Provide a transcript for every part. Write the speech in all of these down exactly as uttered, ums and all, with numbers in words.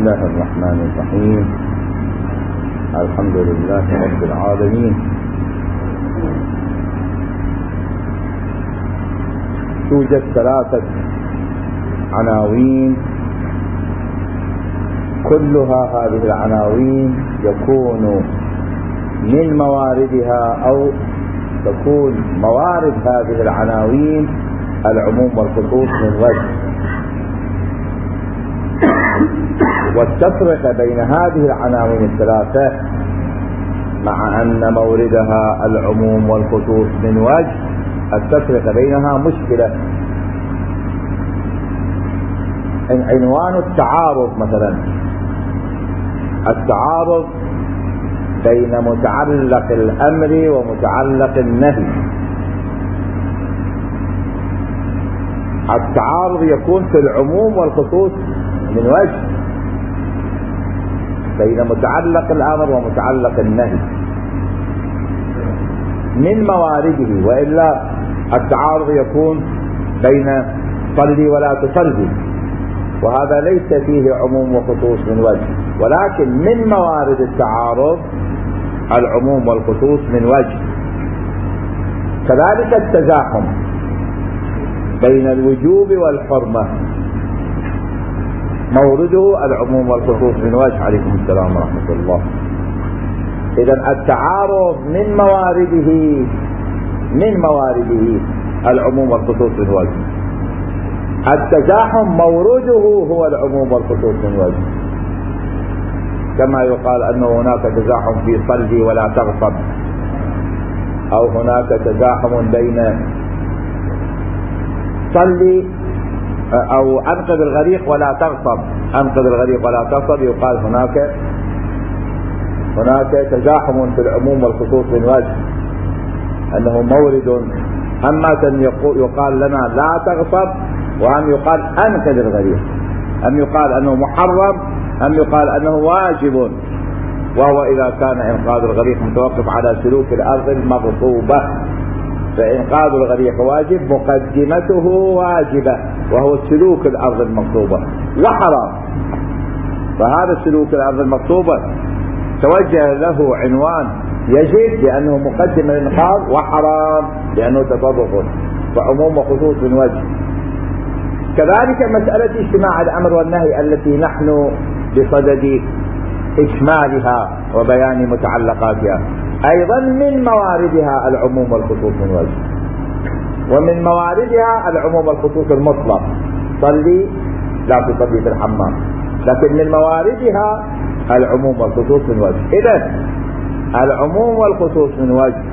الله الرحمن الرحيم. الحمد لله رب العالمين. توجد ثلاثة عناوين، كلها هذه العناوين يكون من مواردها أو تكون موارد هذه العناوين العموم والخصوص من وجه، والتفرقة بين هذه العناوين الثلاثة مع أن موردها العموم والخصوص من وجه، التفرقة بينها مشكلة. عنوان التعارض مثلا، التعارض بين متعلق الأمر ومتعلق النهي. التعارض يكون في العموم والخصوص من وجه بين متعلق الأمر ومتعلق النهي من موارده، وإلا التعارض يكون بين صلي ولا تصلي، وهذا ليس فيه عموم وخصوص من وجه، ولكن من موارد التعارض العموم والخصوص من وجه. كذلك التزاحم بين الوجوب والحرمة مورده العموم والخصوص من وجه. عليكم السلام ورحمة الله. إذن التعارض من موارده من موارده العموم والخصوص من وجه. التزاحم مورده هو العموم والخصوص من وجه، كما يقال أنه هناك تزاحم في صلي ولا تغصب، أو هناك تزاحم بين صلي أو أنقذ الغريق ولا تغصب، أنقذ الغريق ولا تغصب، يقال هناك هناك تزاحم في العموم والخصوص من وجه، أنه مورد أما يقال لنا لا تغصب، وأم يقال أنقذ الغريق، أم يقال أنه محرم، أم يقال أنه واجب، وهو إذا كان إنقاذ الغريق متوقف على سلوك الأرض المغصوبة، فإنقاذ الغريق واجب، مقدمته واجبة وهو سلوك الأرض المغصوبة، وحرام. فهذا سلوك الأرض المغصوبة توجه له عنوان يجب لأنه مقدم الإنقاذ، وحرام لأنه تطرف، فعموم وخصوص من وجه. كذلك مسألة اجتماع الأمر والنهي التي نحن بصدد إكمالها وبيان متعلقاتها، أيضا من مواردها العموم والخصوص من وجه، ومن مواردها العموم والخصوص المطلق، صلي لا تصلي في الحمام، لكن من مواردها العموم والخصوص من وجه. إذن العموم والخصوص من وجه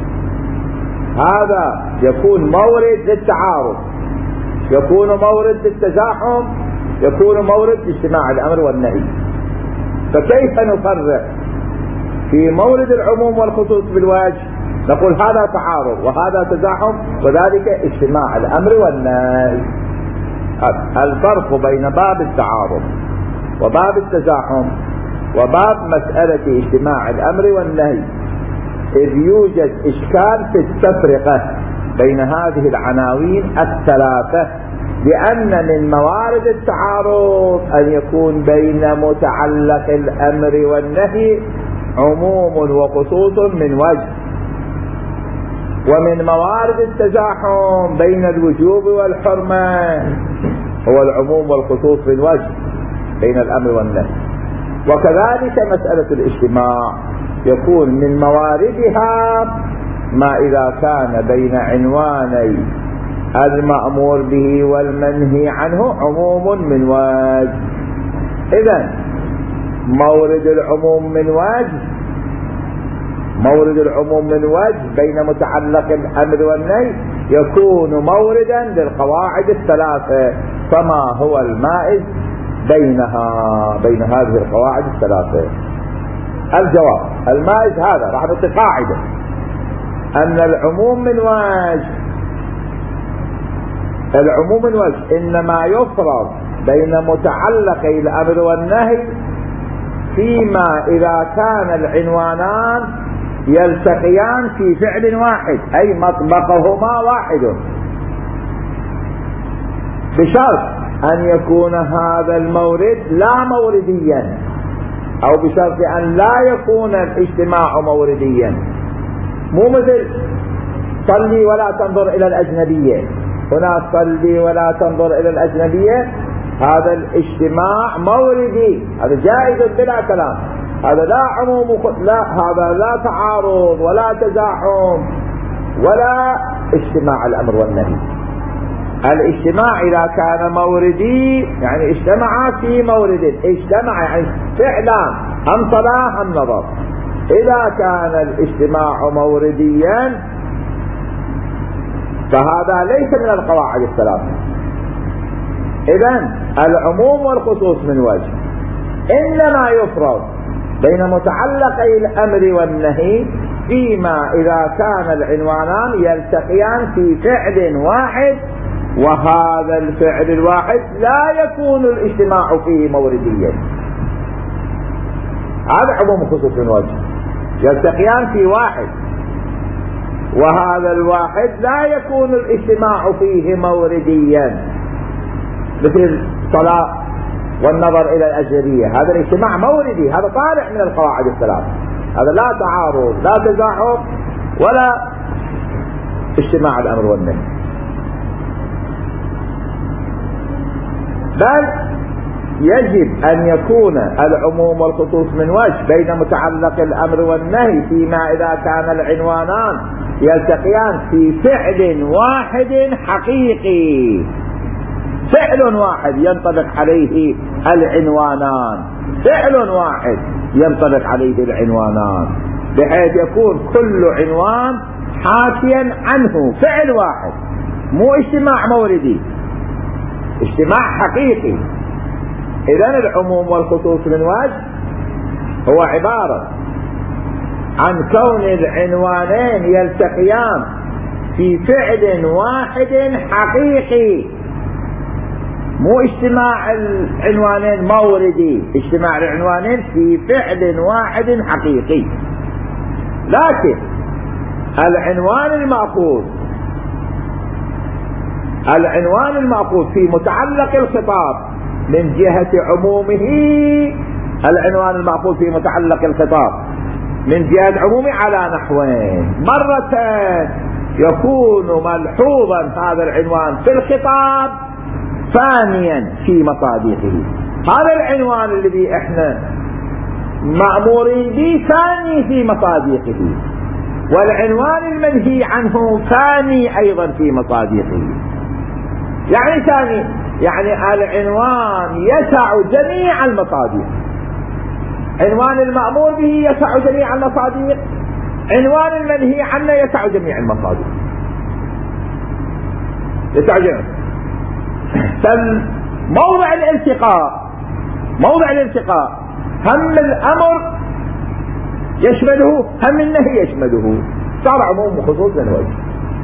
هذا يكون مورد للتعارض، يكون مورد للتزاحم، يكون مورد لاجتماع الأمر والنهي. فكيف نفرق في مورد العموم والخصوص بالوجه؟ نقول هذا تعارض وهذا تزاحم وذلك اجتماع الأمر والنهي. الفرق بين باب التعارض وباب التزاحم وباب مسألة اجتماع الأمر والنهي، إذ يوجد إشكال في التفرقة بين هذه العناوين الثلاثة، لأن من موارد التعارض أن يكون بين متعلق الأمر والنهي عموم وخصوص من وجه، ومن موارد التزاحم بين الوجوب والحرمة هو العموم والخصوص من وجه بين الأمر والنهي. وكذلك مسألة الاجتماع يكون من مواردها ما إذا كان بين عنواني المأمور به والمنهي عنه عموم من وجه. إذن مورد العموم من وجه مورد العموم من وجه بين متعلق الأمر والنهي يكون موردا للقواعد الثلاثة، فما هو المائز بينها بين هذه القواعد الثلاثة؟ الجواب المائز هذا راح نعطي قاعدة أن العموم من وجه العموم من وجه إنما يفرض بين متعلقي الأمر والنهي فيما إذا كان العنوانان يلتقيان في فعل واحد، أي مطبقهما واحد، بشرط أن يكون هذا المورد لا مورديا، أو بشرط أن لا يكون الاجتماع مورديا. مو مثل صلي ولا تنظر إلى الأجنبية، هنا صلي ولا تنظر إلى الأجنبية، هذا الاجتماع موردي، هذا جائز بلا كلام، هذا لا عموم، لا هذا لا تعارض ولا تزاحم ولا اجتماع الأمر والنهي. الاجتماع إذا كان موردي يعني اجتمع في مورد، اجتمع يعني فعلا أم صلاة أم نظر. إذا كان الاجتماع مورديا فهذا ليس من القواعد الثلاثة. إذن العموم والخصوص من وجه، إنما يفرض بين متعلقي الأمر والنهي فيما إذا كان العنوانان يلتقيان في فعل واحد، وهذا الفعل الواحد لا يكون الاجتماع فيه مورديا. هذا عموم خصوص من وجه، يلتقيان في واحد وهذا الواحد لا يكون الاجتماع فيه مورديا، مثل الصلاة والنظر إلى الأجنبية، هذا الاجتماع موردي، هذا طالع من القواعد الثلاث، هذا لا تعارض لا تزاحم ولا اجتماع الأمر والنهي. بل يجب أن يكون العموم والخصوص من وجه بين متعلق الأمر والنهي فيما إذا كان العنوانان يلتقيان في فعل واحد حقيقي، فعل واحد ينطبق عليه العنوانان، فعل واحد ينطبق عليه العنوانان، بحيث يكون كل عنوان حاكيا عنه، فعل واحد، مو اجتماع موردي، اجتماع حقيقي. إذن العموم والخصوص من وجه هو عبارة عن كون العنوانين يلتقيان في فعل واحد حقيقي، مو اجتماع العنوانين موردي، اجتماع العنوانين في فعل واحد حقيقي. لكن العنوان المأخوذ العنوان المأخوذ في متعلق الخطاب من جهة عمومه، العنوان المأخوذ في متعلق الخطاب من جهة عمومه على نحوين: مرة يكون ملحوظا هذا العنوان في الخطاب، ثانيا في مصادقه. هذا العنوان الذي احنا مأمورين به ثاني في مصادقه، والعنوان المنهي عنه ثاني ايضا في مصادقه. يعني ثاني يعني العنوان يسع جميع المصادق، عنوان المأمور به يسع جميع المصادق، عنوان المنهي عنه يسع جميع المصادق، يسع جميع. فموضع الالتقاء موضع الالتقاء هم الأمر يشمله هم النهي يشمله، صار عموم وخصوص من وجه.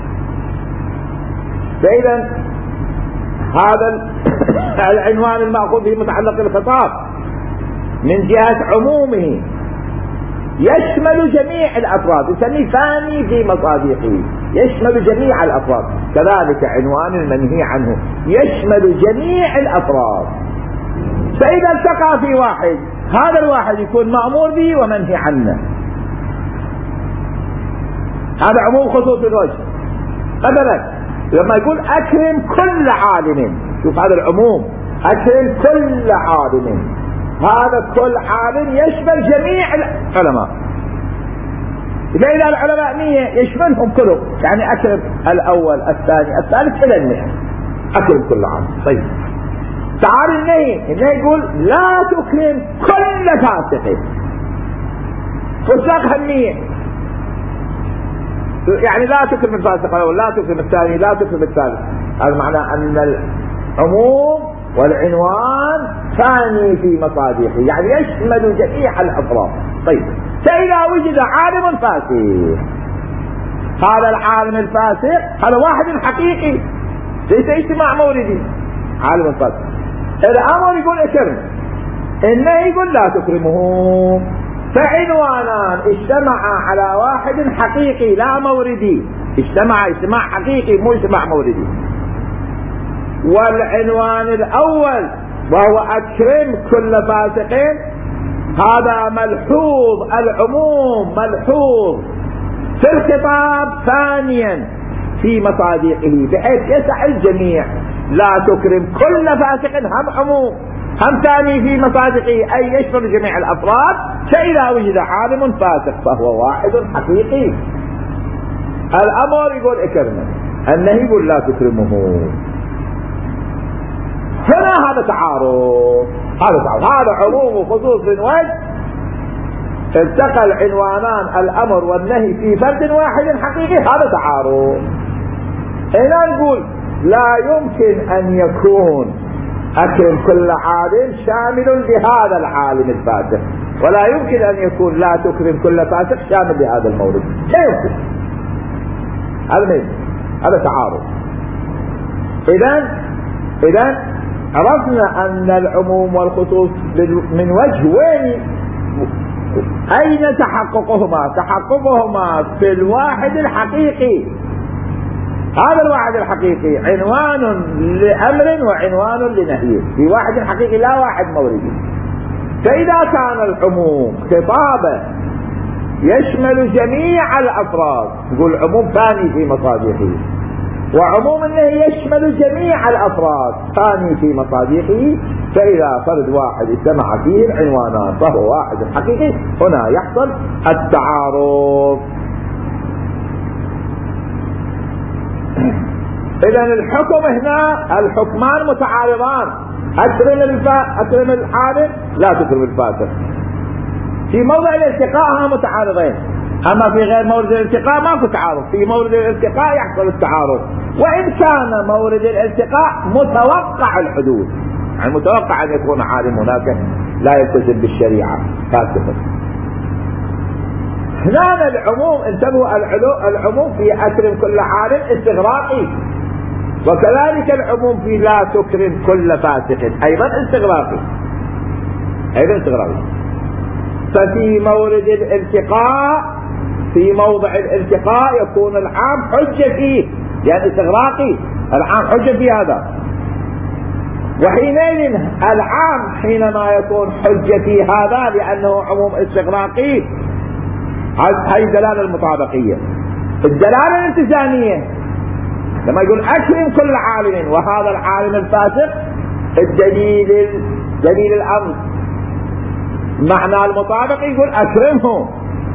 فإذا هذا العنوان المأخوذ به متعلق الخطاب من جهة عمومه يشمل جميع الأفراد، يسميه ثاني في مصادقه، يشمل جميع الأفراد. كذلك عنوان المنهي عنه يشمل جميع الأفراد. فإذا التقى في واحد، هذا الواحد يكون مأمور به ومنهي عنه. هذا عموم خصوص الوجه. مثلا لما يقول أكرم كل عالم، شوف هذا العموم، أكرم كل عالم، هذا كل عالم يشمل جميع العلماء. إذا العلماء مية يشملهم كلهم، يعني أكرم الأول الثاني الثالث إلى المئة، أكرم كل عالم. طيب تعال النهي، النهي يقول لا تكرم كل فاسق، فساق همية، يعني لا تكرم الفاسق الأول، لا تكرم الثاني، لا تكرم الثالث. هذا معناه أن العموم والعنوان ثاني في مصادقه، يعني يشمل جميع الأفراد. طيب فإذا وجد عالم فاسق، هذا العالم الفاسق هذا واحد حقيقي ليس اجتماع موردي، عالم فاسق. الأمر يقول اكرم، النهي يقول لا تكرمه. فعنوانان اجتمعا على واحد حقيقي لا موردي، اجتمع اجتماع حقيقي مو اجتماع موردي. والعنوان الأول وهو أكرم كل فاسق هذا ملحوظ، العموم ملحوظ في الخطاب ثانيا في مصادقه بحيث يسع الجميع. لا تكرم كل فاسق هم عموم، هم ثاني في مصادقه أي يشمل جميع الأفراد. فإذا وجد عالم فاسق فهو واحد حقيقي. الأمر يقول اكرمه، النهي يقول لا تكرمه. هنا هذا تعارض، هذا تعارض، هذا عموم وخصوص من وجه. التقى العنوانان الأمر والنهي في فرد واحد حقيقي، هذا تعارض. هنا نقول لا يمكن أن يكون أكرم كل عالم شامل لهذا العالم الفاسق، ولا يمكن أن يكون لا تكرم كل فاسق شامل لهذا المورد. لا يمكن، هذا هذا تعارض. إذن إذن عرفنا أن العموم والخصوص من وجه وين أين تحققهما؟ تحققهما في الواحد الحقيقي. هذا الواحد الحقيقي عنوان لأمر وعنوان لنهي، في واحد حقيقي لا واحد موردي. فإذا كان العموم خطابا يشمل جميع الأفراد، يقول عموم ثاني في مصادقه، وعموم النهي يشمل جميع الأفراد ثاني في مصادقه، فإذا فرد واحد اجتمع فيه العنوانان فهو واحد حقيقي، هنا يحصل التعارض. إذن الحكم هنا الحكمان متعارضان، أكرم الفا أكرم العالم لا تكرم الفاسق. في موضع الالتقاء هم متعارضين، أما في غير مورد الالتقاء ماكو تعارض. في مورد الالتقاء يحصل التعارض، وإن كان مورد الالتقاء متوقع الحدوث، يعني متوقع أن يكون عالم هناك لا يلتزم بالشريعة فاسقا. هنا العموم، انتبهوا، العموم في أكرم كل عالم استغراقي، وكذلك العموم في لا تكرم كل فاسق أيضا استغراقي، أيضا استغراقي. ففي مورد الالتقاء، في موضع الالتقاء يكون العام حجة فيه، يعني استغراقي، العام حجة في هذا. وحينئذ العام حينما يكون حجة في هذا لأنه عموم استغراقي، هذه الدلالة المطابقية. الدلالة الالتزامية لما يقول أكرم كل عالم وهذا العالم الفاسق، الدليل دليل الأمر معنى المطابق يقول أكرمه،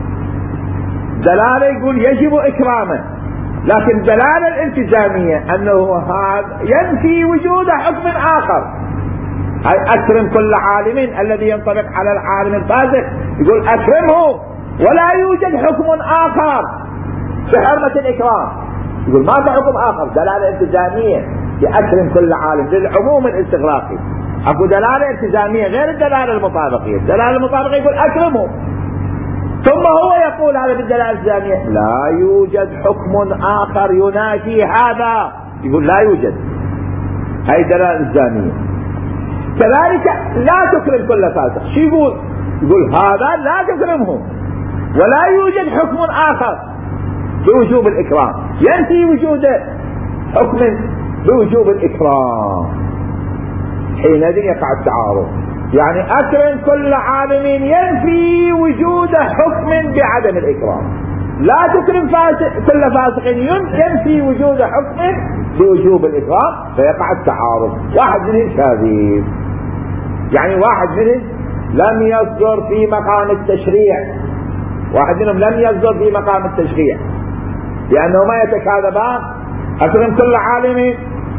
دلالة يقول يجب إكرامه. لكن دلالة الالتزامية أنه هذا ينفي وجود حكم آخر، أي أكرم كل عالم الذي ينطبق على العالم الفاسق، يقول أكرمه ولا يوجد حكم آخر بحرمة الإكرام، يقول ما في حكم آخر. دلالة التزامية يأكرم كل عالم للعموم الاستغراقي. أكو دلالة التزامية غير الدلالة المطابقية. الدلالة المطابقية يقول أكرمه، ثم هو يقول هذا بالدلالة الالتزامية لا يوجد حكم آخر ينافي هذا، يقول لا يوجد، هاي الدلالة الالتزامية. كذلك لا تكرم كل فاسق، شو يقول؟ يقول هذا لا تكرمه ولا يوجد حكم آخر بوجوب الإكرام، ينفي وجود حكم بوجوب الإكرام. حينئذ يقع التعارض، يعني أكرم كل عالم ينفي وجود حكم بعدم الإكرام، لا تكرم فاسق كل فاسق ينفي وجود حكم بوجوب الإكرام، فيقع التعارض. واحد منهم كاذب، يعني واحد منهم لم يصدر في مقام التشريع، واحد منهم لم يصدر في مقام التشريع، لأنه ما يتكاذبان. أكرم كل عالم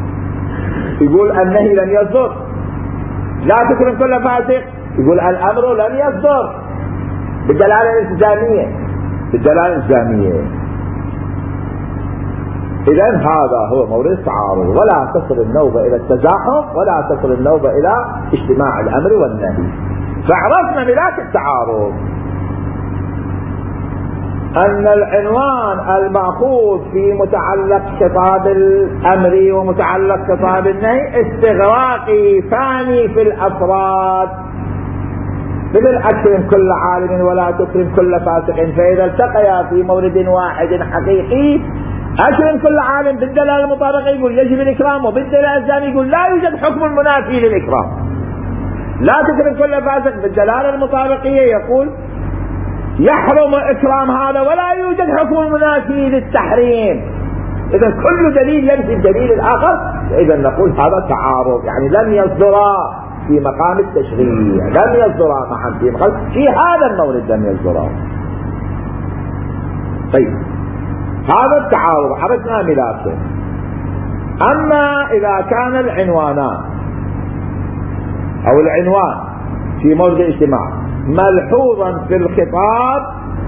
يقول النهي لم يصدر، لا تكرم كل فاسق يقول الأمر لم يصدر، بالدلالة الالتزامية، بالدلالة الالتزامية. إذن هذا هو مورد التعارض، ولا تصل النوبة إلى التزاحم ولا تصل النوبة إلى اجتماع الأمر والنهي. فعرفنا بذات التعارض أن العنوان المأخوذ في متعلق خطاب الأمر ومتعلق خطاب النهي استغراقي ثاني في الأفراد، مثل أكرم كل عالم ولا تكرم كل فاسق، فإذا التقيا في مورد واحد حقيقي أكرم كل عالم بالدلالة المطابقة يقول يجب الإكرام، وبالدلالة الثانية يقول لا يوجد حكم المنافي للإكرام. لا تكرم كل فاسق، بالدلالة المطابقية يقول يحرم إكرام هذا ولا يوجد حكم المنافي للتحريم. إذا كل دليل ينفي الدليل الآخر، إذا نقول هذا تعارض، يعني لم يصدرا في مقام التشريع، لم يصدرا معا في مقام، في هذا المورد لم يصدرا. طيب هذا التعارض عرفنا ملاكه. أما إذا كان العنوانان أو العنوان في مورد اجتماع ملحوظا في الخطاب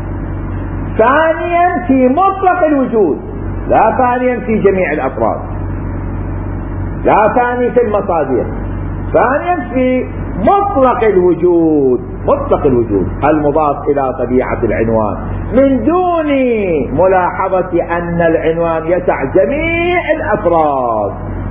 ثانيا في مطلق الوجود، لا ثانيا في جميع الأفراد، لا ثاني في المصادر، ثانيا في مطلق الوجود، مطلق الوجود المضاف إلى طبيعة العنوان من دون ملاحظة أن العنوان يسع جميع الأفراد.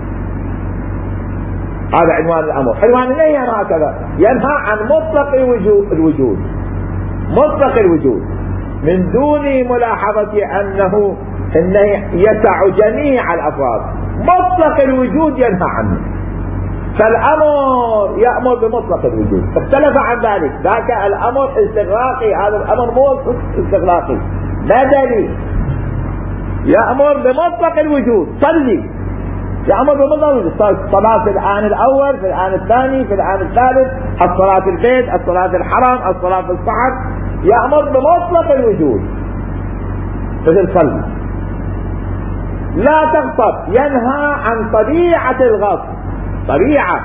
هذا عنوان الأمر. عنوان النهي هكذا ينهى عن مطلق الوجود، مطلق الوجود من دون ملاحظة أنه النهي يسع جميع الأفراد، مطلق الوجود ينهى عنه. فالأمر يأمر بمطلق الوجود، اختلف عن ذلك، ذاك الأمر استغراقي، هذا الأمر مو استغراقي بدلي، يأمر بمطلق الوجود. صلي يأمر بمطلق الوجود، الصلاة في الآن الأول، في الآن الثاني، في الآن الثالث، الصلاة في البيت، الصلاة في الحرم، الصلاة في الصحن، يأمر بمطلق الوجود. مثل صلي. لا تغصب ينهى عن طبيعة الغصب، طبيعة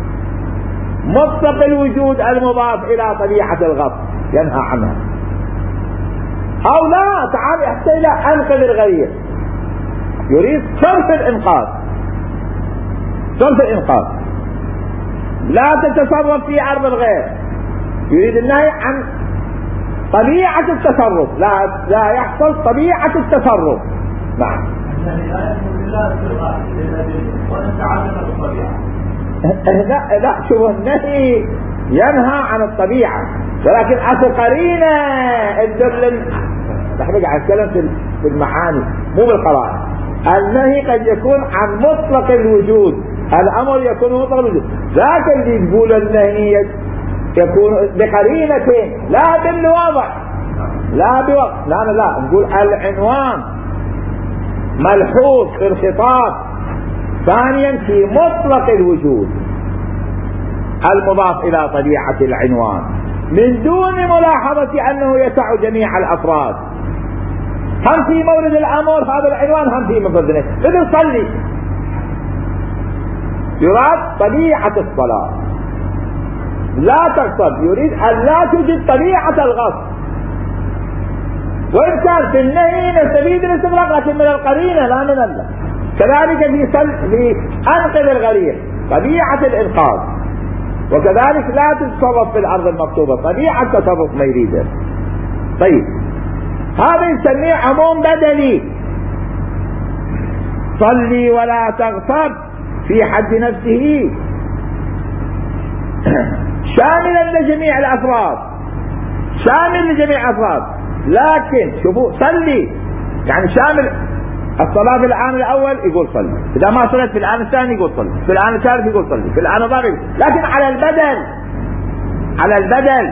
مطلق الوجود المضاف إلى طبيعة الغصب ينهى عنها. أو لا تعال يحتاج إلى أنقذ الغريب، يريد صرف الإنقاذ، صرف الإنقاذ. لا تتصرف في أرض الغير، يريد النهي عن طبيعة التصرف، لا لا يحصل طبيعة التصرف. نعم. لا لا شوف النهي ينهى عن الطبيعة، ولكن اكو قرينة الدل. نحن قاعد نتكلم في المعاني مو بالقرائن. النهي قد يكون عن مطلق الوجود، الامر يكون مطلق الوجود، ذاك اللي يقول النهي يكون بقرينتين لا بالوضع لا بوقت، لا لا نقول العنوان ملحوظ في الخطاب ثانيا في مطلق الوجود المضاف إلى طبيعة العنوان من دون ملاحظة أنه يسع جميع الأفراد. هم في مورد الأمر هذا العنوان، هم في مفردنه. مثل صلي يراد طبيعة الصلاة، لا تغصب يريد أن لا توجد طبيعة الغصب، وإن كان في النهي نستفيد الاستغراق لكن من القرينة لا من الله. كذلك في في أنقذ الغريق طبيعة الإنقاذ، وكذلك لا تتصرف في الأرض المكتوبة طبيعة التصرف ما يريده. طيب هذا يسميه عموم بدلي. صلي ولا تغصب في حد نفسه شاملا لجميع الأفراد، شامل لجميع الأفراد، لكن شوفوا صلي يعني شامل الصلاة في الآن الأول يقول صلي، إذا ما صلت في الآن الثاني يقول صلي، في الآن الثالث يقول صلي، في الآن الرابع، لكن على البدل، على البدل.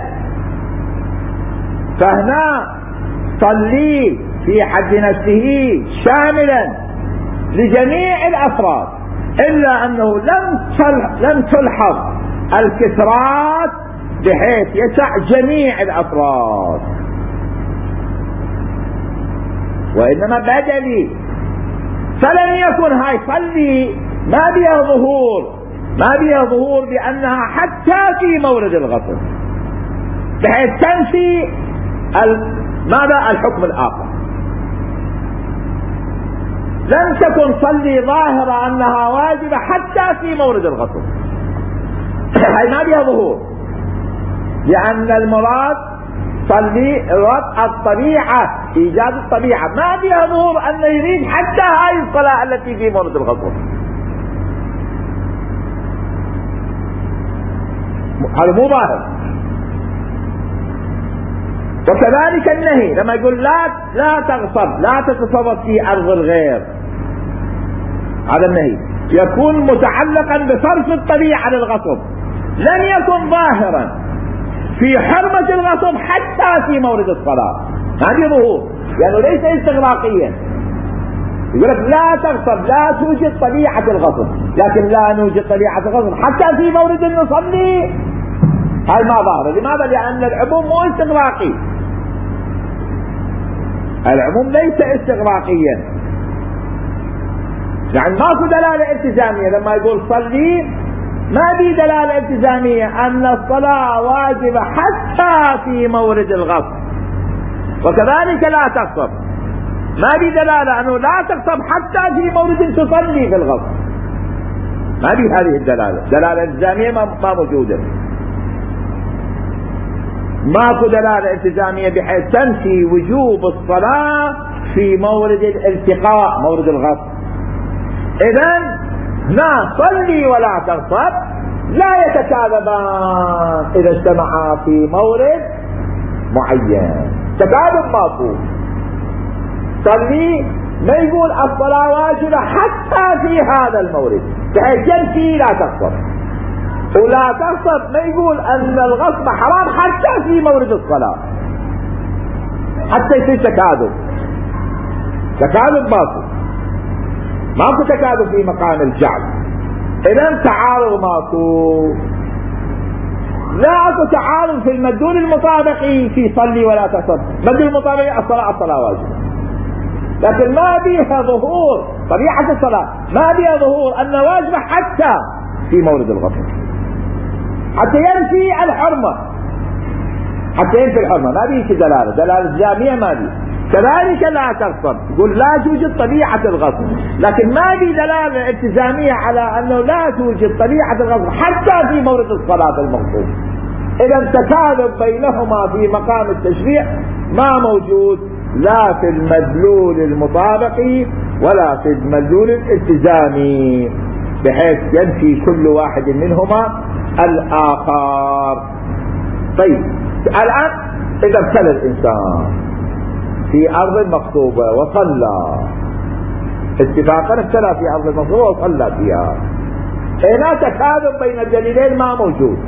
فهنا صلي في حد نفسه شاملا لجميع الأفراد، إلا أنه لم لم تلحظ الكثرات بحيث يسع جميع الأفراد، وإنما بدلي. فلن يكن هاي صلي ما بها ظهور، ما بها ظهور بأنها حتى في مورد الغصب بحيث تنفي ماذا الحكم الآخر. لن تكن صلي ظاهرة أنها واجبة حتى في مورد الغصب، هاي ما بها ظهور، لأن المراد صلي رفع الطبيعة، إيجاد الطبيعة، ما بها ظهور أن يريد حتى هاي الصلاة التي في مورد الغصب. هذا مو ظاهر. وكذلك النهي لما يقول لا لا تغصب، لا تتصرف في أرض الغير، هذا النهي يكون متعلقا بصرف الطبيعة للغصب، لن يكن ظاهرا في حرمة الغصب حتى في مورد الصلاة، هذه ظهور، يعني ليس استغراقيا. يقول لك لا تغصب، لا توجد طبيعة الغصب، لكن لا نوجد طبيعة الغصب حتى في مورد نصلي، هاي ما ظاهرة. لماذا؟ لأن العموم مو استغراقي، العموم ليس استغراقيا، يعني ماكو دلالة التزامية. لما يقول صلي ما في دلالة التزامية أن الصلاة واجبة حتى في مورد الغصب، وكذلك لا تغصب ما في دلالة أنه لا تغصب حتى في مورد تصلي في الغصب، ما في هذه الدلالة، دلالة التزامية ما موجودة، ماكو دلالة التزامية بحيث تنفي وجوب الصلاة في مورد الالتقاء، مورد الغصب. إذن هنا صلي ولا تغصب لا يتكاذبان إذا اجتمعا في مورد معين، تكاذب ماكو. صلي ما يقول الصلاة واجبة حتى في هذا المورد بحيث ينفي لا تغصب، ولا تغصب ما يقول أن الغصب حرام حتى في مورد الصلاة، حتى يصير تكاذب. تكاذب ماكو، ماكو تكاذب في مقام الجعل. إذن تعارض ماكو، لا اكو تعارض في المدلول المطابقي في صلي ولا تغصب. المدلول المطابقي الصلاة الصلاة واجبة، لكن ما بيها ظهور طبيعة الصلاة، ما بيها ظهور أن واجبة حتى في مورد الغصب، حتى ينفي الحرمة، حتى ينفي الحرمة ما بيه دلالة، دلالة جامعة ما بيه. كذلك لا تغصب، يقول لا توجد طبيعة الغصب، لكن ما بيه دلالة التزامية على أنه لا توجد طبيعة الغصب حتى في مورد الصلاة المغصوب. إذا التكاذب بينهما في مقام التشريع ما موجود، لا في المدلول المطابقي ولا في المدلول الالتزامي، بحيث ينفي كل واحد منهما الآخر. طيب الآن إذا ابتلى الإنسان في أرض مغصوبة وصلى، اتفاقا ابتلى في أرض مغصوبة وصلى فيها، هنا تكاذب بين الدليلين ما موجود.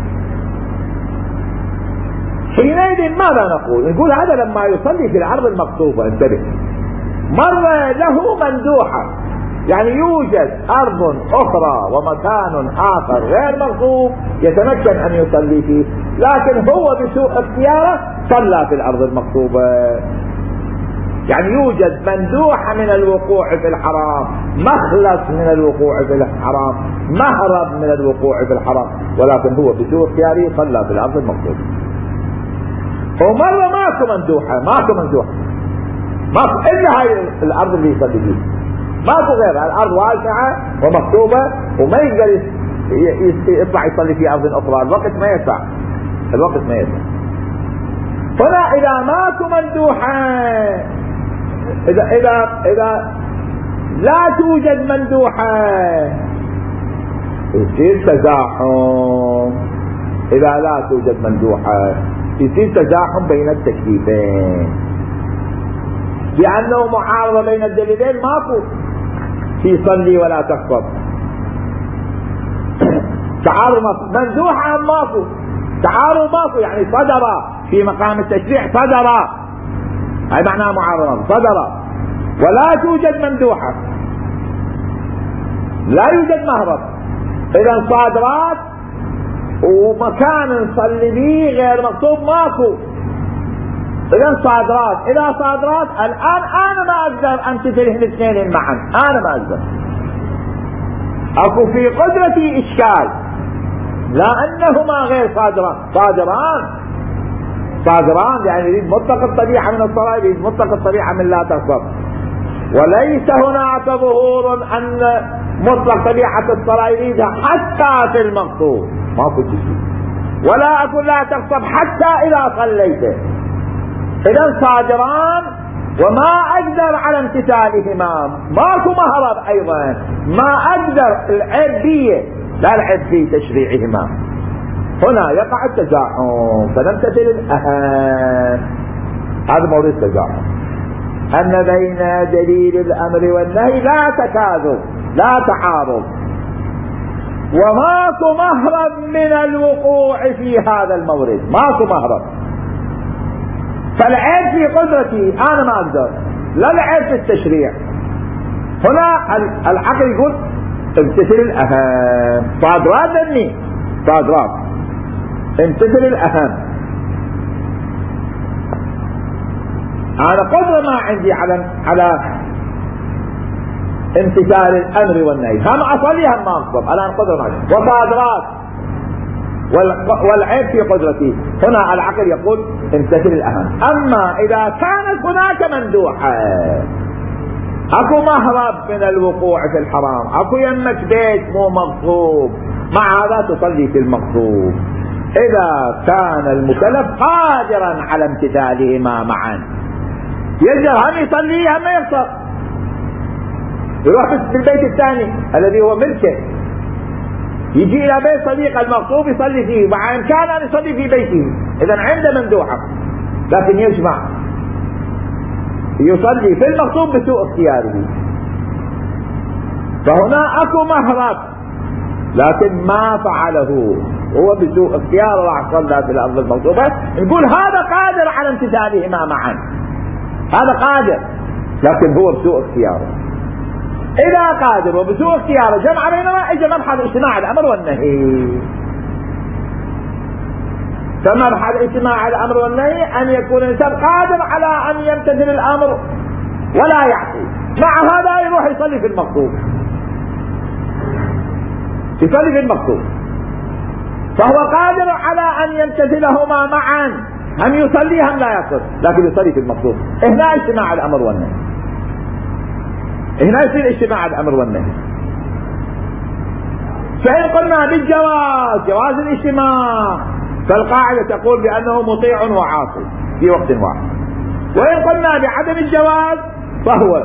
حينئذ ماذا نقول؟ نقول هذا لما يصلي في الأرض المغصوبة، انتبه، مرة له مندوحة، يعني يوجد أرض أخرى ومكان آخر غير مغصوب يتمكن أن يصلي فيه، لكن هو بسوء اختياره صلى في الأرض المغصوبة. يعني يوجد مندوحة من الوقوع في الحرام، مخلص من الوقوع في الحرام، مهرب من الوقوع في الحرام، ولكن هو بسوء اختياره صلى في الأرض المغصوبة. ومرة ماكو مندوحة، ماكو مندوحة ماكو إلا هاي الأرض اللي يصلي فيها، ماكو غيرها، الأرض واسعة ومكتوبة وما يقدر يطلع يصلي في أرض أخرى، الوقت ما يسع، الوقت ما يسع. هنا إذا ماكو مندوحة، إذا إذا إذا لا توجد مندوحة يصير تزاحم. إذا لا توجد مندوحة يصير تزاحم بين التكليفين، لأنه معارضة بين الدليلين ماكو في صلي ولا تغصب. تعارض ماكو، مندوحة ماكو، تعارض ماكو، يعني صدر في مقام التشريع، صدر، هاي معناها معارضة، صدر ولا توجد مندوحة، لا يوجد مهرب. إذا صادرات ومكان نصلي فيه غير مكتوب ماكو. إذا صادرات، إذا صادرات الآن أنا ما أقدر أمسك الاثنين معا، أنا ما أقدر، أكو في قدرتي إشكال، لا أنهما غير صادران، صادران صادران يعني يريد مطلق الطبيعة من الصلاة، يريد مطلق الطبيعة من لا تغصب، وليس هناك ظهور أن مطلق طبيعة الصلاة يريدها حتى في المقصود، ما في شيء. ولا أقول لا تغصب حتى إذا صليت. إذا صادران وما أقدر على امتثالهما، ماكو مهرب أيضا، ما أقدر العيب بيه، لا العيب في تشريعهما. هنا يقع التزاحم فنمتثل الأهم. هذا مورد التزاحم، أن بين دليل الأمر والنهي لا تكاذب لا تعارض، وماكو مهرب من الوقوع في هذا المورد، ماكو مهرب. فالعيب في قدرتي أنا ما أقدر، لا العيب في التشريع. هنا العقل يقول امتثل الأهم، صادرات مني صادرات امتثل الأهم. أنا قدرة ما عندي على على امتثال الأمر والنهي، هم أصلي هم ما أقدر، أنا قدرة ما عندي وصادرات، والعيب في قدرتي. هنا العقل يقول امتثل الأهم. أما إذا كانت هناك مندوحة، اكو مهرب من الوقوع في الحرام، اكو يمك بيت مو مغصوب، مع هذا تصلي في المغصوب. اذا كان المكلف قادرا على امتثالهما معا يقدر هم يصلي هم يقصر، يروح في البيت الثاني الذي هو ملكه، يجي الى بيت صديق المغصوب يصلي فيه، مع امكانه ان يصلي في بيته، اذا عنده مندوحه، لكن يجمع يصلي في المغصوب بسوء اختياره. فهنا اكو مهرب لكن ما فعله، هو بسوء اختياره راح صلى في الارض المغصوبه، نقول هذا قادر على امتثالهما معا، هذا قادر لكن هو بسوء اختياره. اذا قادر وبسوء اختياره جمع بينما اجى مبحث اجتماع الامر والنهي. فمبحث اجتماع الامر والنهي ان يكون الانسان قادر على ان يمتثل الامر ولا يعصي، مع هذا يروح يصلي في المغصوب، يصلي في المغصوب، فهو قادر على ان يمتثلهما معا، هم يصلي هم لا يقصر، لكن يصلي في المغصوب. هنا اجتماع الامر والنهي، هنا يصير اجتماع الامر والنهي. فإن قلنا بالجواز جواز الاجتماع، فالقاعدة تقول بأنه مطيع وعاصي في وقت واحد. وإن قلنا بعدم الجواز فهو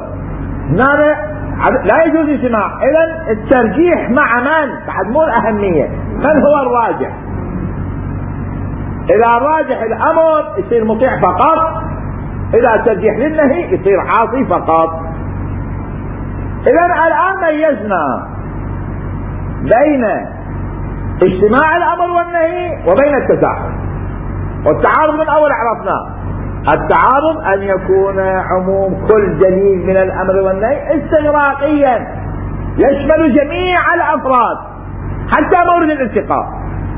لا يجوز اجتماع. إذن الترجيح مع من؟ بعد مو الأهمية، من هو الراجح؟ إذا الراجح الأمر يصير مطيع فقط، إذا ترجيح للنهي يصير عاصي فقط. إذن الآن ميزنا بين اجتماع الامر والنهي وبين التزاحم. والتعارض من اول عرفناه، التعارض ان يكون عموم كل دليل من الامر والنهي استغراقيا يشمل جميع الافراد حتى مورد الالتقاء.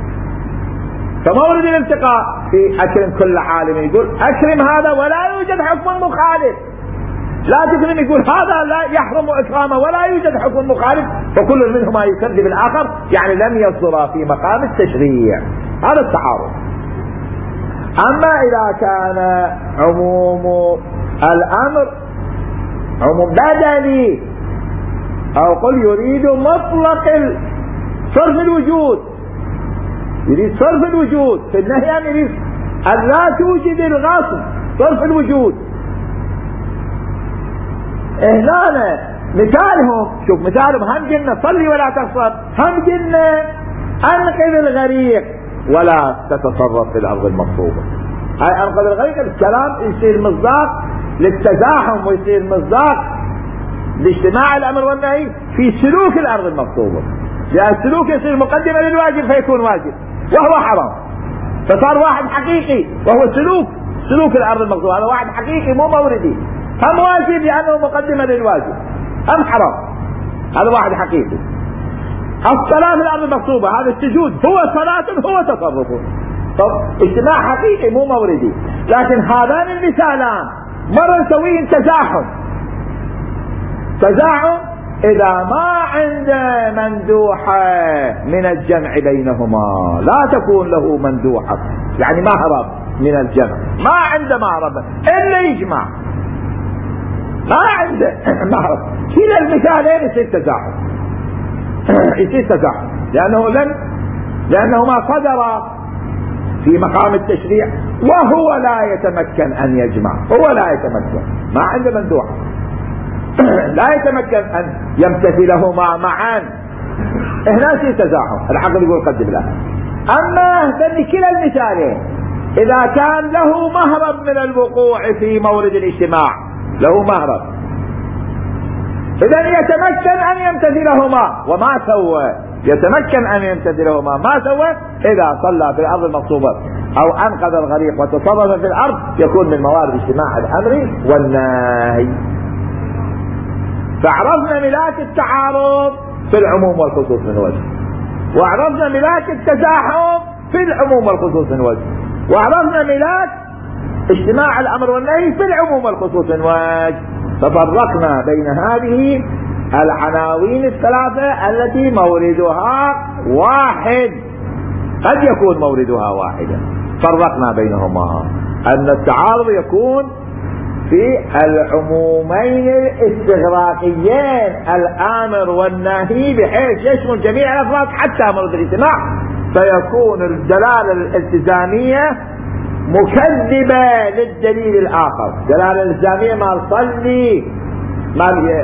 فمورد الالتقاء في اكرم كل عالم، يقول اكرم هذا ولا يوجد حكم مخالف، لا تكرم يقول هذا لا يحرم اكرامه ولا يوجد حكم مخالف، فكل منهما يكذب الاخر، يعني لم يصدر في مقام التشريع. هذا التعارض. اما اذا كان عموم الامر عموم بدني، او قل يريد مطلق صرف الوجود، يريد صرف الوجود، في النهي ان يريد ان لا توجد الغصب، صرف الوجود. هنا مثالهم، شوف مثالهم، هم قلنا صلي ولا تغصب، هم قلنا انقذ الغريق ولا تتصرف في الارض المغصوبه. هاي انقذ الغريق الكلام يصير مصداق للتزاحم ويصير مصداق لاجتماع الامر والنهي في سلوك الارض المغصوبه، لان السلوك يصير مقدمه للواجب فيكون واجب وهو حرام، فصار واحد حقيقي وهو سلوك سلوك الارض المغصوبه، هذا واحد حقيقي مو موردي، هم واجب لأنه مقدمة للواجب، هم حرام، هذا واحد حقيقي. الصلاة في الأرض المغصوبة، هذا السجود هو صلاة هو تصرف، طب اجتماع حقيقي مو موردي. لكن هذان المثالان مرة نسويه تزاحم. تزاحم إذا ما عنده مندوحة من الجمع بينهما، لا تكون له مندوحة، يعني مهرب من الجمع، ما عنده مهرب إلا يجمع، ما عنده مهرب. كلا المثالين يصير تزاحم، يصير تزاحم، لأنه لن لأنه ما صدر في مقام التشريع وهو لا يتمكن أن يجمع، هو لا يتمكن، ما عنده مندوحة، لا يتمكن أن يمتثلهما معا، هنا يصير تزاحم. العقل يقول قدم له. أما كلا المثالين إذا كان له مهرب من الوقوع في مورد الاجتماع، له مهرب، إذن يتمكن أن يمتثلهما. وما سوى؟ يتمكن أن يمتثلهما. ما سوى؟ إذا صلى في الأرض المغصوبة أو أنقذ الغريق وتصرف في الأرض يكون من موارد اجتماع الأمر والنهي. فعرفنا ملاك التعارض في العموم والخصوص من وجه، وعرفنا ملاك التزاحم في العموم والخصوص من وجه، وعرفنا ملاك اجتماع الأمر والنهي في العموم والخصوص من وجه. ففرقنا بين هذه العناوين الثلاثة التي موردها واحد، قد يكون موردها واحدا. فرقنا بينهما أن التعارض يكون في العمومين الاستغراقيين الآمر والناهي بحيث يشمل جميع الأفراد حتى مورد الاجتماع، فيكون الدلالة الالتزامية مكذبة للدليل الآخر. الدلالة الالتزامية ما صلي ما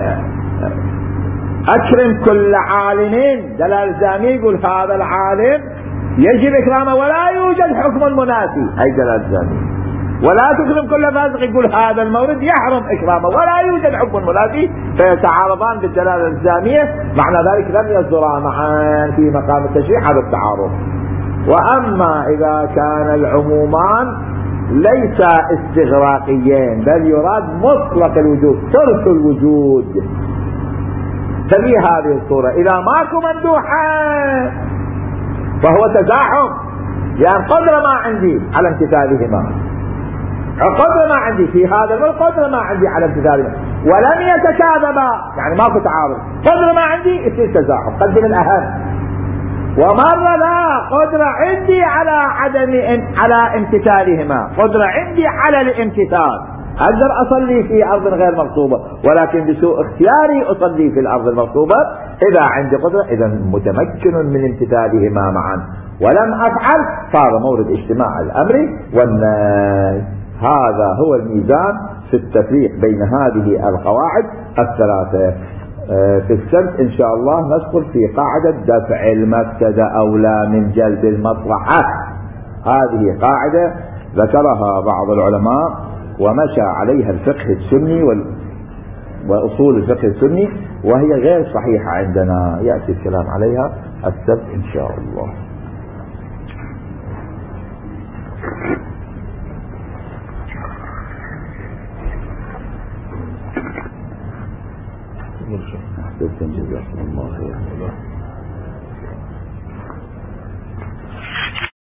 أكرم كل عالم، دلالة الالتزامية يقول هذا العالم يجب إكرامه ولا يوجد حكم منافي، أي دلالة الالتزامية. ولا تكرم كل فاسق، يقول هذا المورد يحرم إكرامه ولا يوجد حكم منافي، فيتعارضان بالدلالة الالتزامية. معنى ذلك لم يصدرا معا في مقام التشريع هذا التعارض. وأما إذا كان العمومان ليس استغراقيين بل يراد مطلق الوجود، ترك الوجود، ففي هذه الصورة إذا ماكو مندوحة فهو تزاحم، يعني قدر ما عندي على امتثالهما، قدر ما عندي في هذا والقدر ما عندي على امتثالهما، ولم يتكاذبا يعني ماكو تعارض، قدر ما عندي يصير تزاحم، قدم الأهم. ومرة لا، قدرة عندي على عدم على امتثالهما، قدرة عندي على الامتثال، أقدر أصلي في أرض غير مغصوبة ولكن بسوء اختياري أصلي في الأرض المغصوبة. إذا عندي قدرة إذا متمكن من امتثالهما معا، ولم أفعل صار مورد اجتماع الأمر والنهي. هذا هو الميزان في التفريق بين هذه القواعد الثلاثة. في السبت إن شاء الله ندخل في قاعدة دفع المفسدة أولى من جلب المصلحة. هذه قاعدة ذكرها بعض العلماء ومشى عليها الفقه السني وأصول الفقه السني، وهي غير صحيحة عندنا، يأتي الكلام عليها السبت إن شاء الله. جزاكم الله خير.